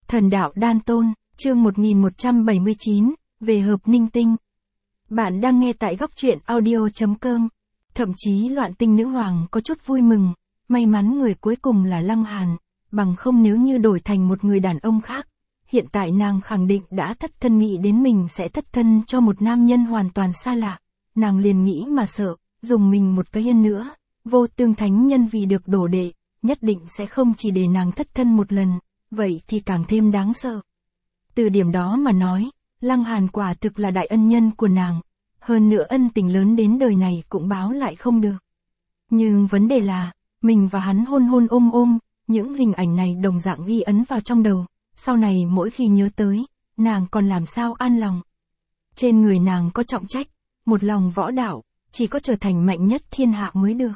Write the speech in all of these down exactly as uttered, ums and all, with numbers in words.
Thần đạo đan tôn, chương một nghìn một trăm bảy mươi chín, về hợp ninh tinh. Bạn đang nghe tại góc truyện audio chấm com. Thậm chí Loạn Tinh Nữ Hoàng có chút vui mừng, may mắn người cuối cùng là Lăng Hàn, bằng không nếu như đổi thành một người đàn ông khác, hiện tại nàng khẳng định đã thất thân, nghĩ đến mình sẽ thất thân cho một nam nhân hoàn toàn xa lạ, nàng liền nghĩ mà sợ, dùng mình một cái yên nữa, Vô Tương Thánh Nhân vì được đổ đệ, nhất định sẽ không chỉ để nàng thất thân một lần, vậy thì càng thêm đáng sợ. Từ điểm đó mà nói, Lăng Hàn quả thực là đại ân nhân của nàng, hơn nữa ân tình lớn đến đời này cũng báo lại không được. Nhưng vấn đề là, mình và hắn hôn hôn ôm ôm, những hình ảnh này đồng dạng ghi ấn vào trong đầu, sau này mỗi khi nhớ tới, nàng còn làm sao an lòng. Trên người nàng có trọng trách, một lòng võ đạo, chỉ có trở thành mạnh nhất thiên hạ mới được.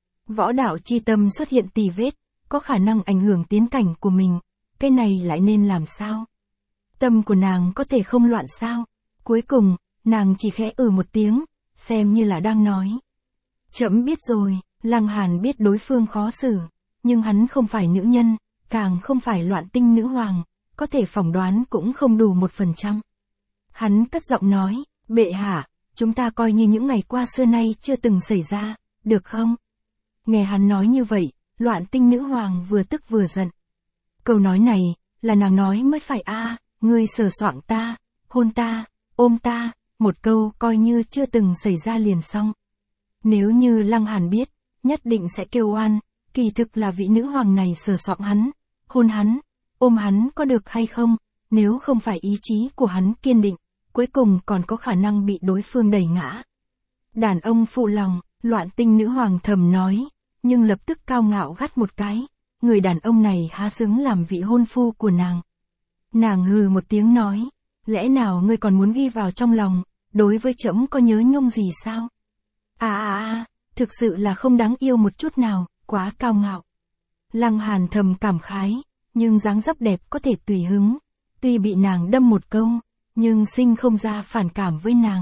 Võ đạo chi tâm xuất hiện tì vết, có khả năng ảnh hưởng tiến cảnh của mình, cái này lại nên làm sao? Tâm của nàng có thể không loạn sao? Cuối cùng, nàng chỉ khẽ ừ một tiếng, xem như là đang nói. Trẫm biết rồi, Lăng Hàn biết đối phương khó xử, nhưng hắn không phải nữ nhân, càng không phải Loạn Tinh Nữ Hoàng, có thể phỏng đoán cũng không đủ một phần trăm. Hắn cất giọng nói, bệ hạ, chúng ta coi như những ngày qua xưa nay chưa từng xảy ra, được không? Nghe hắn nói như vậy, Loạn Tinh Nữ Hoàng vừa tức vừa giận. Câu nói này, là nàng nói mới phải a, à, ngươi sờ soạng ta, hôn ta, ôm ta, một câu coi như chưa từng xảy ra liền xong. Nếu như Lăng Hàn biết, nhất định sẽ kêu oan, kỳ thực là vị nữ hoàng này sờ soạng hắn, hôn hắn, ôm hắn có được hay không, nếu không phải ý chí của hắn kiên định, cuối cùng còn có khả năng bị đối phương đẩy ngã. Đàn ông phụ lòng, Loạn Tinh Nữ Hoàng thầm nói, nhưng lập tức cao ngạo gắt một cái, người đàn ông này há xứng làm vị hôn phu của nàng. Nàng hừ một tiếng nói, lẽ nào ngươi còn muốn ghi vào trong lòng, đối với trẫm có nhớ nhung gì sao? À à à, thực sự là không đáng yêu một chút nào, quá cao ngạo. Lăng Hàn thầm cảm khái, nhưng dáng dấp đẹp có thể tùy hứng, tuy bị nàng đâm một câu, nhưng sinh không ra phản cảm với nàng.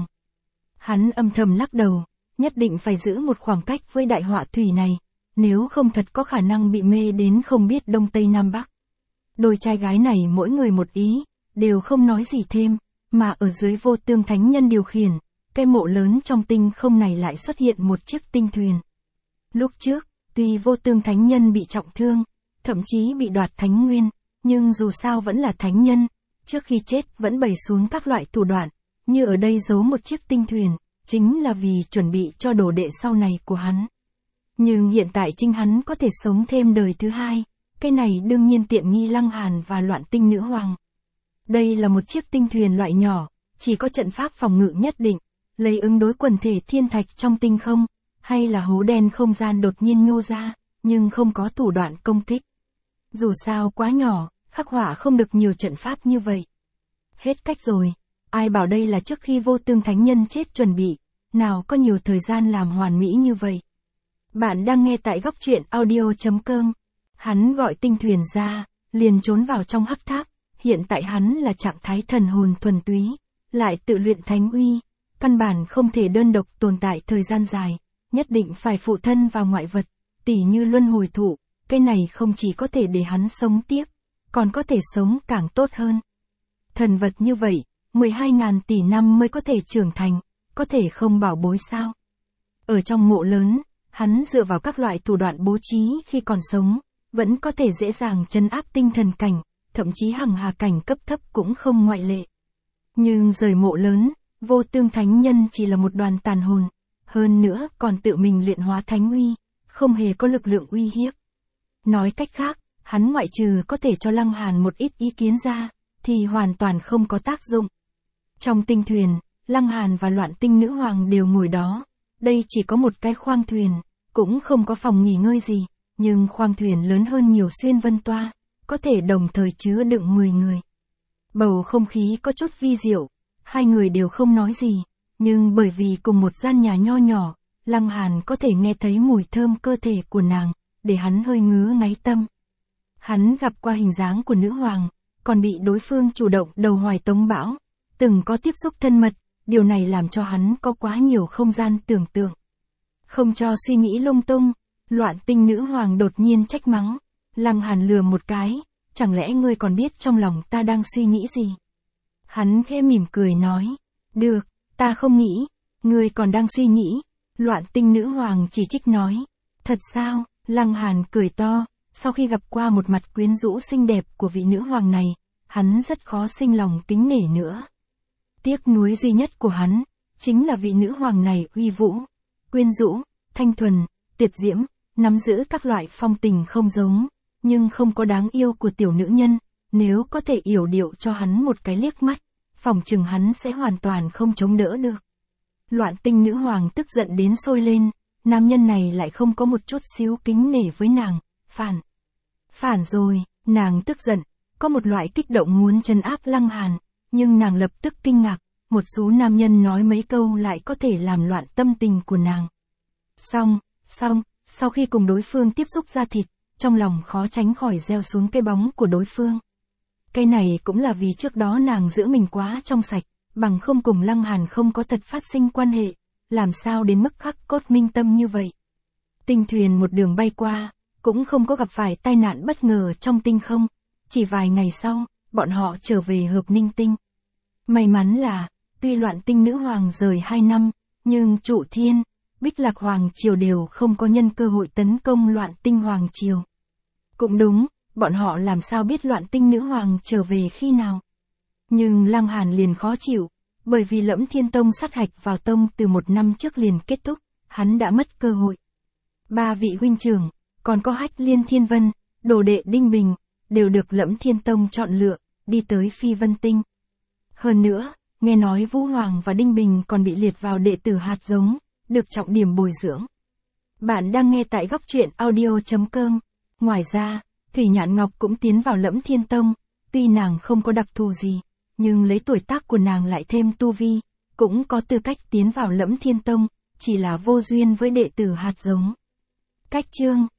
Hắn âm thầm lắc đầu, nhất định phải giữ một khoảng cách với đại họa thủy này, nếu không thật có khả năng bị mê đến không biết đông tây nam bắc. Đôi trai gái này mỗi người một ý, đều không nói gì thêm, mà ở dưới Vô Tương Thánh Nhân điều khiển, cái mộ lớn trong tinh không này lại xuất hiện một chiếc tinh thuyền. Lúc trước, tuy Vô Tương Thánh Nhân bị trọng thương, thậm chí bị đoạt thánh nguyên, nhưng dù sao vẫn là thánh nhân, trước khi chết vẫn bày xuống các loại thủ đoạn, như ở đây giấu một chiếc tinh thuyền, chính là vì chuẩn bị cho đồ đệ sau này của hắn. Nhưng hiện tại chính hắn có thể sống thêm đời thứ hai, cái này đương nhiên tiện nghi Lăng Hàn và Loạn Tinh Nữ Hoàng. Đây là một chiếc tinh thuyền loại nhỏ, chỉ có trận pháp phòng ngự nhất định, lấy ứng đối quần thể thiên thạch trong tinh không, hay là hố đen không gian đột nhiên nhô ra, nhưng không có thủ đoạn công kích. Dù sao quá nhỏ, khắc họa không được nhiều trận pháp như vậy. Hết cách rồi, ai bảo đây là trước khi Vô Tương Thánh Nhân chết chuẩn bị, nào có nhiều thời gian làm hoàn mỹ như vậy. Bạn đang nghe tại góc truyện audio chấm com. Hắn gọi tinh thuyền ra, liền trốn vào trong hắc tháp, hiện tại hắn là trạng thái thần hồn thuần túy, lại tự luyện thánh uy, căn bản không thể đơn độc tồn tại thời gian dài, nhất định phải phụ thân vào ngoại vật, tỉ như luân hồi thụ, cái này không chỉ có thể để hắn sống tiếp, còn có thể sống càng tốt hơn. Thần vật như vậy, mười hai ngàn tỷ năm mới có thể trưởng thành, có thể không bảo bối sao? Ở trong mộ lớn, hắn dựa vào các loại thủ đoạn bố trí khi còn sống, vẫn có thể dễ dàng trấn áp tinh thần cảnh, thậm chí hằng hà cảnh cấp thấp cũng không ngoại lệ. Nhưng rời mộ lớn, Vô Tương Thánh Nhân chỉ là một đoàn tàn hồn, hơn nữa còn tự mình luyện hóa thánh uy, không hề có lực lượng uy hiếp. Nói cách khác, hắn ngoại trừ có thể cho Lăng Hàn một ít ý kiến ra, thì hoàn toàn không có tác dụng. Trong tinh thuyền, Lăng Hàn và Loạn Tinh Nữ Hoàng đều ngồi đó, đây chỉ có một cái khoang thuyền, cũng không có phòng nghỉ ngơi gì, nhưng khoang thuyền lớn hơn nhiều xuyên vân toa, có thể đồng thời chứa đựng mười người. Bầu không khí có chút vi diệu, hai người đều không nói gì, nhưng bởi vì cùng một gian nhà nho nhỏ, Lăng Hàn có thể nghe thấy mùi thơm cơ thể của nàng, để hắn hơi ngứa ngáy tâm. Hắn gặp qua hình dáng của nữ hoàng, còn bị đối phương chủ động đầu hoài tống bão, từng có tiếp xúc thân mật, điều này làm cho hắn có quá nhiều không gian tưởng tượng. Không cho suy nghĩ lung tung, Loạn Tinh Nữ Hoàng đột nhiên trách mắng, Lăng Hàn lừa một cái, chẳng lẽ ngươi còn biết trong lòng ta đang suy nghĩ gì? Hắn khẽ mỉm cười nói, được, ta không nghĩ, ngươi còn đang suy nghĩ. Loạn Tinh nữ hoàng chỉ trích nói, thật sao? Lăng Hàn cười to, sau khi gặp qua một mặt quyến rũ xinh đẹp của vị nữ hoàng này, hắn rất khó sinh lòng kính nể nữa. Tiếc nuối duy nhất của hắn, chính là vị nữ hoàng này uy vũ, quyến rũ, thanh thuần, tuyệt diễm, nắm giữ các loại phong tình không giống, nhưng không có đáng yêu của tiểu nữ nhân, nếu có thể yểu điệu cho hắn một cái liếc mắt, phỏng chừng hắn sẽ hoàn toàn không chống đỡ được. Loạn Tinh nữ hoàng tức giận đến sôi lên, nam nhân này lại không có một chút xíu kính nể với nàng, phản. Phản rồi, nàng tức giận, có một loại kích động muốn trấn áp Lăng Hàn, nhưng nàng lập tức kinh ngạc, một số nam nhân nói mấy câu lại có thể làm loạn tâm tình của nàng. Xong, xong, sau khi cùng đối phương tiếp xúc da thịt, trong lòng khó tránh khỏi gieo xuống cái bóng của đối phương. Cái này cũng là vì trước đó nàng giữ mình quá trong sạch, bằng không cùng Lăng Hàn không có thật phát sinh quan hệ, làm sao đến mức khắc cốt minh tâm như vậy. Tinh thuyền một đường bay qua, cũng không có gặp phải tai nạn bất ngờ trong tinh không, chỉ vài ngày sau, bọn họ trở về Hợp Ninh Tinh. May mắn là, tuy Loạn Tinh nữ hoàng rời hai năm, nhưng Trụ Thiên, Bích Lạc Hoàng Triều đều không có nhân cơ hội tấn công Loạn Tinh Hoàng Triều. Cũng đúng, bọn họ làm sao biết Loạn Tinh nữ hoàng trở về khi nào. Nhưng Lăng Hàn liền khó chịu, bởi vì Lẫm Thiên Tông sát hạch vào tông từ một năm trước liền kết thúc, hắn đã mất cơ hội. Ba vị huynh trưởng, còn có Hách Liên Thiên Vân, đồ đệ Đinh Bình, đều được Lẫm Thiên Tông chọn lựa, đi tới Phi Vân Tinh. Hơn nữa, nghe nói Vũ Hoàng và Đinh Bình còn bị liệt vào đệ tử hạt giống, được trọng điểm bồi dưỡng. Bạn đang nghe tại góc truyện audio chấm com. Ngoài ra, Thủy Nhạn Ngọc cũng tiến vào Lẫm Thiên Tông, tuy nàng không có đặc thù gì, nhưng lấy tuổi tác của nàng lại thêm tu vi, cũng có tư cách tiến vào Lẫm Thiên Tông, chỉ là vô duyên với đệ tử hạt giống. Cách chương